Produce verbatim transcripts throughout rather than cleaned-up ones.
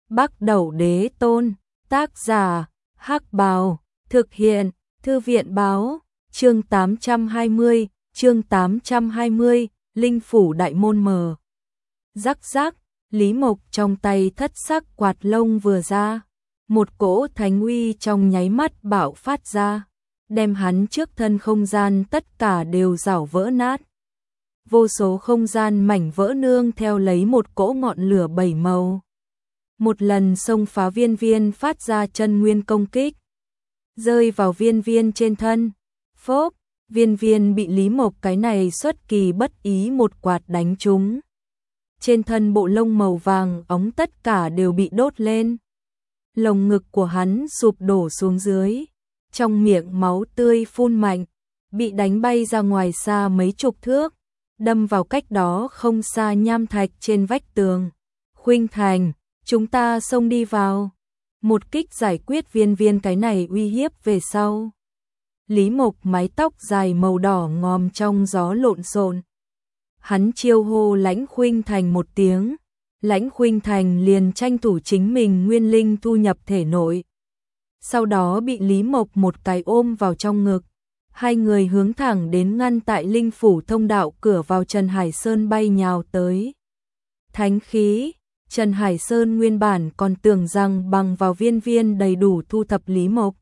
Bắc Đẩu Đế Tôn, tác giả, Hắc Bào, thực hiện, Thư viện báo, chương tám trăm hai mươi, chương tám trăm hai mươi, Linh Phủ Đại Môn mở. Rắc rắc, Lý Mộc trong tay thất sắc quạt lông vừa ra, một cỗ thánh uy trong nháy mắt bạo phát ra, đem hắn trước thân không gian tất cả đều rảo vỡ nát. Vô số không gian mảnh vỡ nương theo lấy một cỗ ngọn lửa bảy màu. Một lần xông phá Viên Viên phát ra chân nguyên công kích, rơi vào Viên Viên trên thân. Phốp, Viên Viên bị Lý Mộc cái này xuất kỳ bất ý một quạt đánh trúng. Trên thân bộ lông màu vàng óng tất cả đều bị đốt lên. Lồng ngực của hắn sụp đổ xuống dưới, trong miệng máu tươi phun mạnh, bị đánh bay ra ngoài xa mấy chục thước, đâm vào cách đó không xa nham thạch trên vách tường. Khuynh Thành, chúng ta xông đi vào. Một kích giải quyết Viên Viên cái này uy hiếp về sau. Lý Mộc mái tóc dài màu đỏ ngòm trong gió lộn xộn. Hắn chiêu hô Lãnh Khuynh Thành một tiếng, Lãnh Khuynh Thành liền tranh thủ chính mình nguyên linh thu nhập thể nội. Sau đó bị Lý Mộc một cái ôm vào trong ngực. Hai người hướng thẳng đến ngăn tại Linh Phủ thông đạo cửa vào Trần Hải Sơn bay nhào tới. Thánh khí, Trần Hải Sơn nguyên bản còn tưởng rằng bằng vào Viên Viên đầy đủ thu thập Lý Mộc.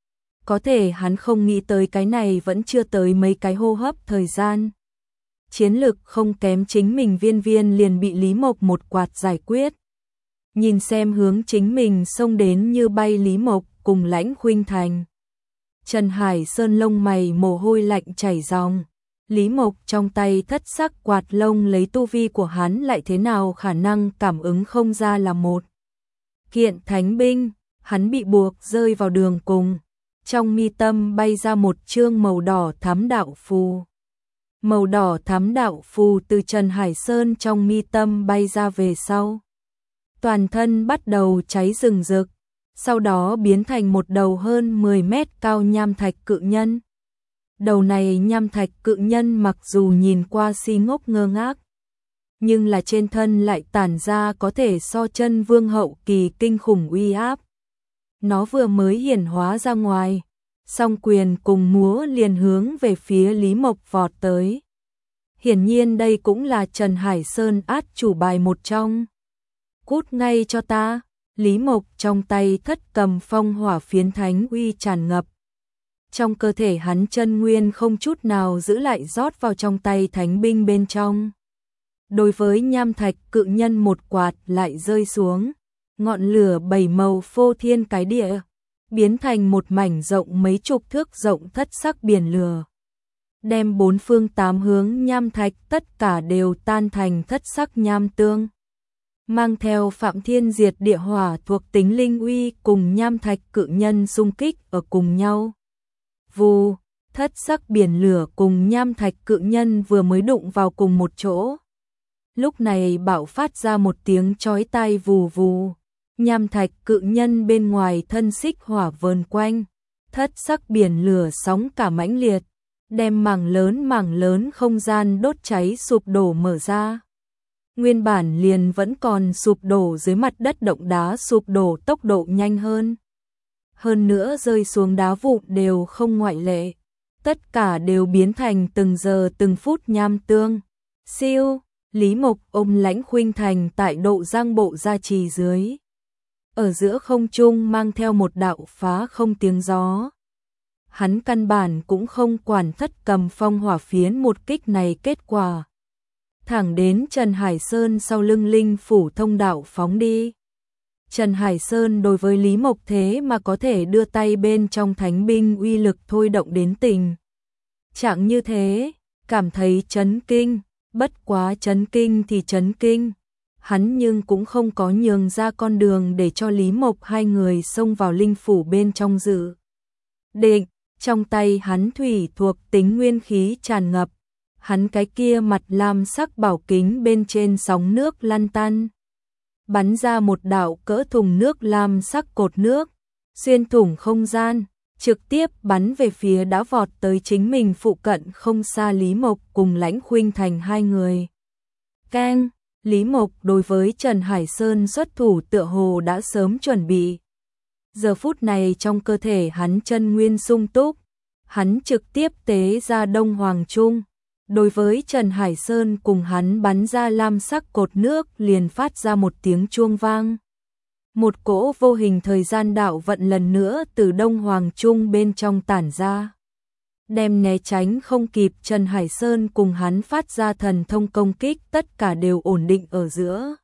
Có thể hắn không nghĩ tới cái này vẫn chưa tới mấy cái hô hấp thời gian. Chiến lực không kém chính mình Viên Viên liền bị Lý Mộc một quạt giải quyết. Nhìn xem hướng chính mình xông đến như bay Lý Mộc cùng Lãnh Khuynh Thành. Trần Hải Sơn lông mày mồ hôi lạnh chảy ròng. Lý Mộc trong tay thất sắc quạt lông lấy tu vi của hắn lại thế nào khả năng cảm ứng không ra là một kiện thánh binh. Hắn bị buộc rơi vào đường cùng. Trong mi tâm bay ra một chương màu đỏ thắm đạo phù. Màu đỏ thắm đạo phù từ Trần Hải Sơn trong mi tâm bay ra về sau. Toàn thân bắt đầu cháy rừng rực, sau đó biến thành một đầu hơn mười mét cao nham thạch cự nhân. Đầu này nham thạch cự nhân mặc dù nhìn qua si ngốc ngơ ngác, nhưng là trên thân lại tản ra có thể so chân vương hậu kỳ kinh khủng uy áp. Nó vừa mới hiển hóa ra ngoài, song quyền cùng múa liền hướng về phía Lý Mộc vọt tới. Hiển nhiên đây cũng là Trần Hải Sơn át chủ bài một trong. Cút ngay cho ta. Lý Mộc trong tay thất cầm phong hỏa phiến thánh uy tràn ngập. Trong cơ thể hắn chân nguyên không chút nào giữ lại rót vào trong tay thánh binh bên trong. Đối với nham thạch cự nhân một quạt lại rơi xuống. Ngọn lửa bảy màu phô thiên cái địa, biến thành một mảnh rộng mấy chục thước rộng thất sắc biển lửa. Đem bốn phương tám hướng nham thạch tất cả đều tan thành thất sắc nham tương. Mang theo Phạm Thiên Diệt địa hỏa thuộc tính linh uy cùng nham thạch cự nhân xung kích ở cùng nhau. Vù, thất sắc biển lửa cùng nham thạch cự nhân vừa mới đụng vào cùng một chỗ. Lúc này bạo phát ra một tiếng chói tai vù vù. Nham thạch cự nhân bên ngoài thân xích hỏa vờn quanh, thất sắc biển lửa sóng cả mãnh liệt, đem mảng lớn mảng lớn không gian đốt cháy sụp đổ mở ra. Nguyên bản liền vẫn còn sụp đổ dưới mặt đất động đá sụp đổ tốc độ nhanh hơn. Hơn nữa rơi xuống đá vụn đều không ngoại lệ, tất cả đều biến thành từng giờ từng phút nham tương. Siêu, Lý Mộc ôm Lãnh Khuynh Thành tại độ giang bộ gia trì dưới. Ở giữa không trung mang theo một đạo phá không tiếng gió. Hắn căn bản cũng không quản thất cầm phong hỏa phiến một kích này kết quả. Thẳng đến Trần Hải Sơn sau lưng Linh Phủ thông đạo phóng đi. Trần Hải Sơn đối với Lý Mộc thế mà có thể đưa tay bên trong thánh binh uy lực thôi động đến tình trạng như thế, cảm thấy chấn kinh, bất quá chấn kinh thì chấn kinh. Hắn nhưng cũng không có nhường ra con đường để cho Lý Mộc hai người xông vào Linh Phủ bên trong dự định. Trong tay hắn thủy thuộc tính nguyên khí tràn ngập, hắn cái kia mặt lam sắc bảo kính bên trên sóng nước lăn tăn, bắn ra một đạo cỡ thùng nước lam sắc cột nước, xuyên thủng không gian, trực tiếp bắn về phía đã vọt tới chính mình phụ cận không xa Lý Mộc cùng Lãnh Khuynh Thành hai người. Keng! Lý Mộc đối với Trần Hải Sơn xuất thủ tựa hồ đã sớm chuẩn bị. Giờ phút này trong cơ thể hắn chân nguyên sung túc, hắn trực tiếp tế ra Đông Hoàng Trung. Đối với Trần Hải Sơn cùng hắn bắn ra lam sắc cột nước liền phát ra một tiếng chuông vang. Một cỗ vô hình thời gian đạo vận lần nữa từ Đông Hoàng Trung bên trong tản ra. Đem né tránh không kịp Trần Hải Sơn cùng hắn phát ra thần thông công kích tất cả đều ổn định ở giữa.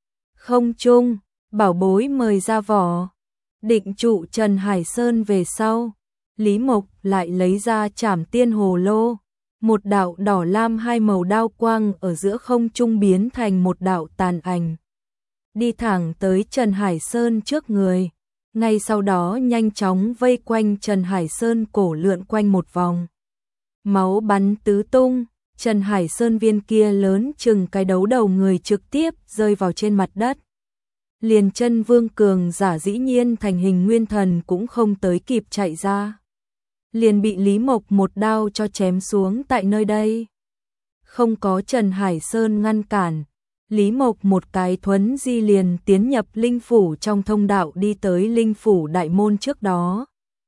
Không trung, bảo bối mời ra vỏ. Định trụ Trần Hải Sơn về sau. Lý Mộc lại lấy ra Trảm Tiên Hồ Lô. Một đạo đỏ lam hai màu đao quang ở giữa không trung biến thành một đạo tàn ảnh. Đi thẳng tới Trần Hải Sơn trước người. Ngay sau đó nhanh chóng vây quanh Trần Hải Sơn cổ lượn quanh một vòng. Máu bắn tứ tung, Trần Hải Sơn viên kia lớn chừng cái đấu đầu người trực tiếp rơi vào trên mặt đất. Liền chân vương cường giả dĩ nhiên thành hình nguyên thần cũng không tới kịp chạy ra. Liền bị Lý Mộc một đao cho chém xuống tại nơi đây. Không có Trần Hải Sơn ngăn cản. Lý Mộc một cái thuấn di liền tiến nhập linh phủ trong thông đạo đi tới linh phủ đại môn trước đó.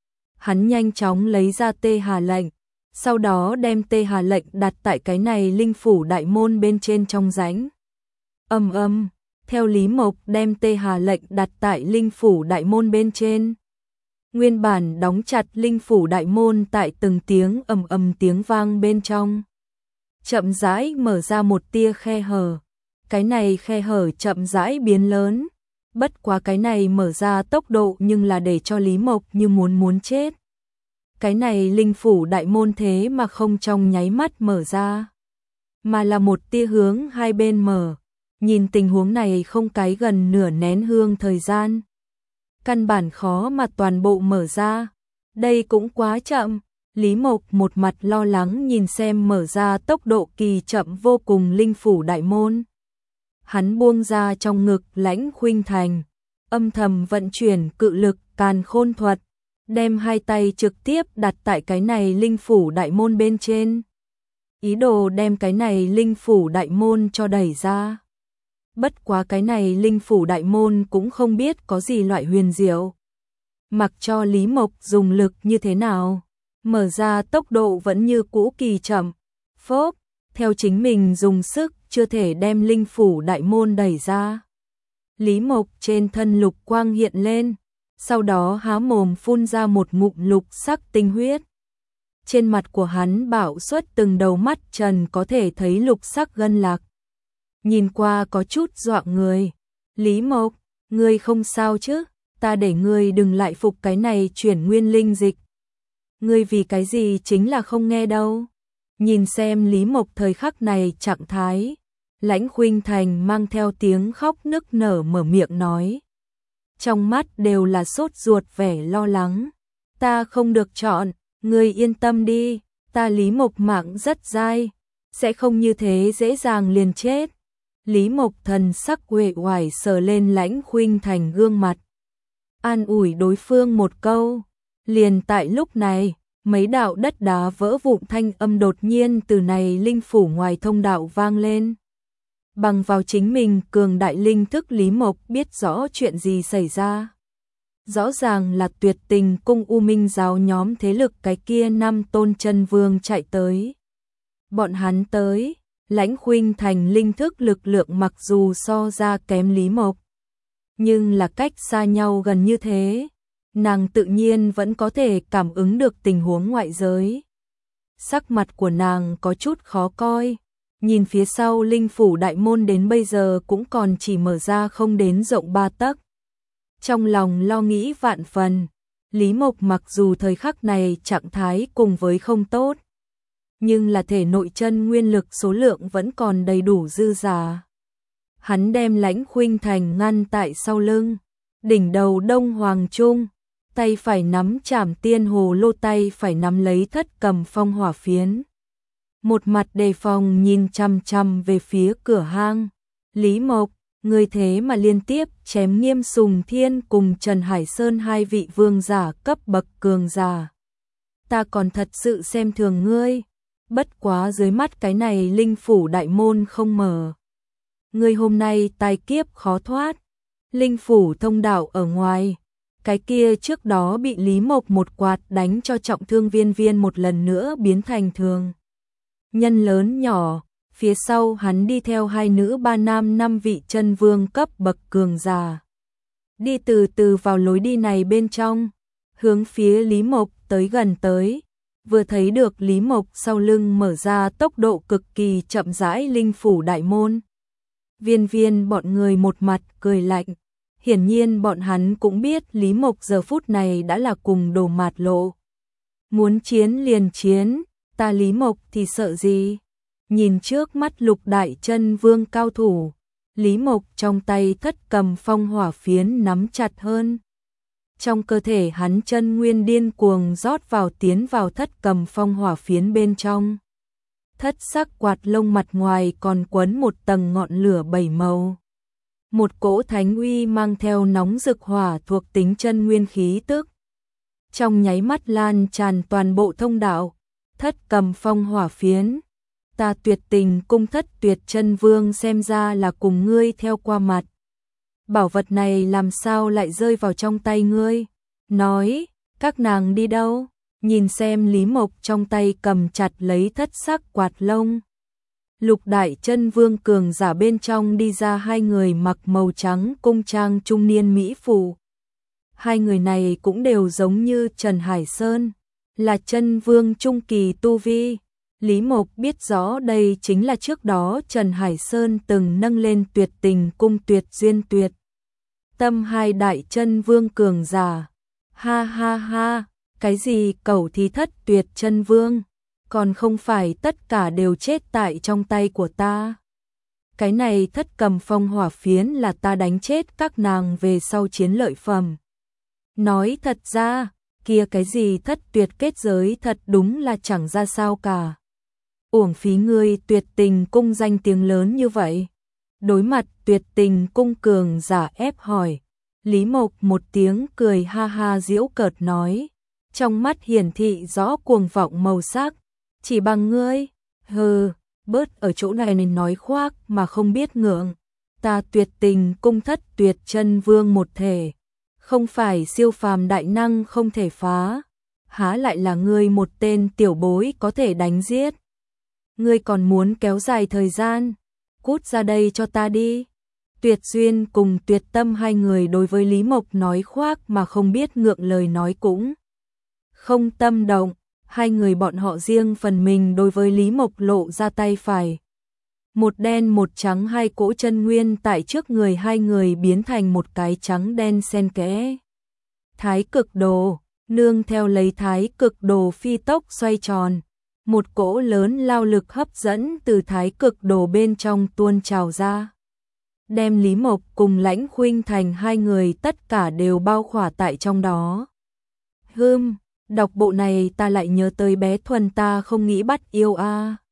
Hắn nhanh chóng lấy ra tê hà lệnh, sau đó đem tê hà lệnh đặt tại cái này linh phủ đại môn bên trên trong rãnh. Âm âm, theo Lý Mộc đem tê hà lệnh đặt tại linh phủ đại môn bên trên. Nguyên bản đóng chặt linh phủ đại môn tại từng tiếng ầm ầm tiếng vang bên trong. Chậm rãi mở ra một tia khe hở. Cái này khe hở chậm rãi biến lớn, bất quá cái này mở ra tốc độ nhưng là để cho Lý Mộc như muốn muốn chết. Cái này linh phủ đại môn thế mà không trong nháy mắt mở ra, mà là một tia hướng hai bên mở. Nhìn tình huống này không cái gần nửa nén hương thời gian. Căn bản khó mà toàn bộ mở ra, đây cũng quá chậm. Lý Mộc một mặt lo lắng nhìn xem mở ra tốc độ kỳ chậm vô cùng linh phủ đại môn. Hắn buông ra trong ngực Lãnh Khuynh Thành, âm thầm vận chuyển cự lực Càn Khôn thuật, đem hai tay trực tiếp đặt tại cái này linh phủ đại môn bên trên. Ý đồ đem cái này linh phủ đại môn cho đẩy ra. Bất quá cái này linh phủ đại môn cũng không biết có gì loại huyền diệu. Mặc cho Lý Mộc dùng lực như thế nào, mở ra tốc độ vẫn như cũ kỳ chậm. Phốp, theo chính mình dùng sức chưa thể đem linh phủ đại môn đẩy ra. Lý Mộc trên thân lục quang hiện lên, sau đó há mồm phun ra một ngụm lục sắc tinh huyết. Trên mặt của hắn bạo xuất từng đầu mắt trần có thể thấy lục sắc gân lạc. Nhìn qua có chút dọa người. Lý Mộc, ngươi không sao chứ? Ta để ngươi đừng lại phục cái này chuyển nguyên linh dịch. Ngươi vì cái gì chính là không nghe đâu. Nhìn xem Lý Mộc thời khắc này trạng thái, Lãnh Khuynh Thành mang theo tiếng khóc nức nở mở miệng nói. Trong mắt đều là sốt ruột vẻ lo lắng. Ta không được chọn, ngươi yên tâm đi, ta Lý Mộc mạng rất dai, sẽ không như thế dễ dàng liền chết. Lý Mộc thần sắc uể oải sờ lên Lãnh Khuynh Thành gương mặt. An ủi đối phương một câu, liền tại lúc này. Mấy đạo đất đá vỡ vụn thanh âm đột nhiên từ này linh phủ ngoài thông đạo vang lên. Bằng vào chính mình cường đại linh thức Lý Mộc biết rõ chuyện gì xảy ra. Rõ ràng là Tuyệt Tình cung U Minh giáo nhóm thế lực cái kia năm tôn chân vương chạy tới. Bọn hắn tới, Lãnh Khuynh Thành linh thức lực lượng mặc dù so ra kém Lý Mộc, nhưng là cách xa nhau gần như thế. Nàng tự nhiên vẫn có thể cảm ứng được tình huống ngoại giới. Sắc mặt của nàng có chút khó coi, nhìn phía sau linh phủ đại môn đến bây giờ cũng còn chỉ mở ra không đến rộng ba tấc. Trong lòng lo nghĩ vạn phần, Lý Mộc mặc dù thời khắc này trạng thái cùng với không tốt, nhưng là thể nội chân nguyên lực số lượng vẫn còn đầy đủ dư dả. Hắn đem Lãnh Khuynh Thành ngăn tại sau lưng, đỉnh đầu Đông Hoàng Trung. Tay phải nắm Trảm Tiên Hồ Lô, tay phải nắm lấy Thất Cầm Phong Hỏa Phiến. Một mặt đề phòng nhìn chăm chăm về phía cửa hang. Lý Mộc, người thế mà liên tiếp chém Nghiêm Sùng Thiên cùng Trần Hải Sơn hai vị vương giả cấp bậc cường giả. Ta còn thật sự xem thường ngươi. Bất quá dưới mắt cái này linh phủ đại môn không mở. ngươi hôm nay tai kiếp khó thoát. Linh phủ thông đạo ở ngoài, cái kia trước đó bị Lý Mộc một quạt đánh cho trọng thương Viên Viên một lần nữa biến thành thường nhân lớn nhỏ, phía sau hắn đi theo hai nữ ba nam năm vị chân vương cấp bậc cường giả. Đi từ từ vào lối đi này bên trong, hướng phía Lý Mộc tới gần tới, vừa thấy được Lý Mộc sau lưng mở ra tốc độ cực kỳ chậm rãi linh phủ đại môn. Viên Viên bọn người một mặt cười lạnh, hiển nhiên bọn hắn cũng biết Lý Mộc giờ phút này đã là cùng đồ mạt lộ. Muốn chiến liền chiến, ta Lý Mộc thì sợ gì? Nhìn trước mắt lục đại chân vương cao thủ, Lý Mộc trong tay thất cầm phong hỏa phiến nắm chặt hơn. Trong cơ thể hắn chân nguyên điên cuồng rót vào tiến vào thất cầm phong hỏa phiến bên trong. Thất sắc quạt lông mặt ngoài còn quấn một tầng ngọn lửa bảy màu. Một cỗ thánh uy mang theo nóng rực hỏa thuộc tính chân nguyên khí tức. Trong nháy mắt lan tràn toàn bộ thông đạo, thất cầm phong hỏa phiến. Ta Tuyệt Tình cung thất tuyệt chân vương xem ra là cùng ngươi theo qua mặt. Bảo vật này làm sao lại rơi vào trong tay ngươi? Nói, các nàng đi đâu? Nhìn xem Lý Mộc trong tay cầm chặt lấy thất sắc quạt lông. Lục đại chân vương cường giả bên trong đi ra hai người mặc màu trắng cung trang trung niên mỹ phụ. Hai người này cũng đều giống như Trần Hải Sơn, là chân vương trung kỳ tu vi. Lý Mộc biết rõ đây chính là trước đó Trần Hải Sơn từng nâng lên Tuyệt Tình cung Tuyệt Duyên Tuyệt Tâm hai đại chân vương cường giả. Ha ha ha, cái gì cẩu thì thất tuyệt chân vương, còn không phải tất cả đều chết tại trong tay của ta. Cái này thất cầm phong hỏa phiến là ta đánh chết các nàng về sau chiến lợi phẩm. Nói thật ra, kia cái gì thất tuyệt kết giới thật đúng là chẳng ra sao cả. Uổng phí ngươi Tuyệt Tình cung danh tiếng lớn như vậy. Đối mặt Tuyệt Tình cung cường giả ép hỏi, Lý Mộc một tiếng cười ha ha giễu cợt nói, trong mắt hiển thị rõ cuồng vọng màu sắc, chỉ bằng ngươi, hừ, bớt ở chỗ này nên nói khoác mà không biết ngượng. Ta Tuyệt Tình cung thất tuyệt chân vương một thể, không phải siêu phàm đại năng không thể phá, há lại là ngươi một tên tiểu bối có thể đánh giết. Ngươi còn muốn kéo dài thời gian, cút ra đây cho ta đi. Tuyệt Duyên cùng Tuyệt Tâm hai người đối với Lý Mộc nói khoác mà không biết ngượng lời nói cũng không tâm động, hai người bọn họ riêng phần mình đối với Lý Mộc lộ ra tay phải. Một đen một trắng hai cỗ chân nguyên tại trước người hai người biến thành một cái trắng đen xen kẽ. Thái cực đồ, nương theo lấy thái cực đồ phi tốc xoay tròn. Một cỗ lớn lao lực hấp dẫn từ thái cực đồ bên trong tuôn trào ra. Đem Lý Mộc cùng Lãnh Khuynh Thành hai người tất cả đều bao khỏa tại trong đó. Hừm, đọc bộ này ta lại nhớ tới bé Thuần ta không nghĩ bắt yêu a.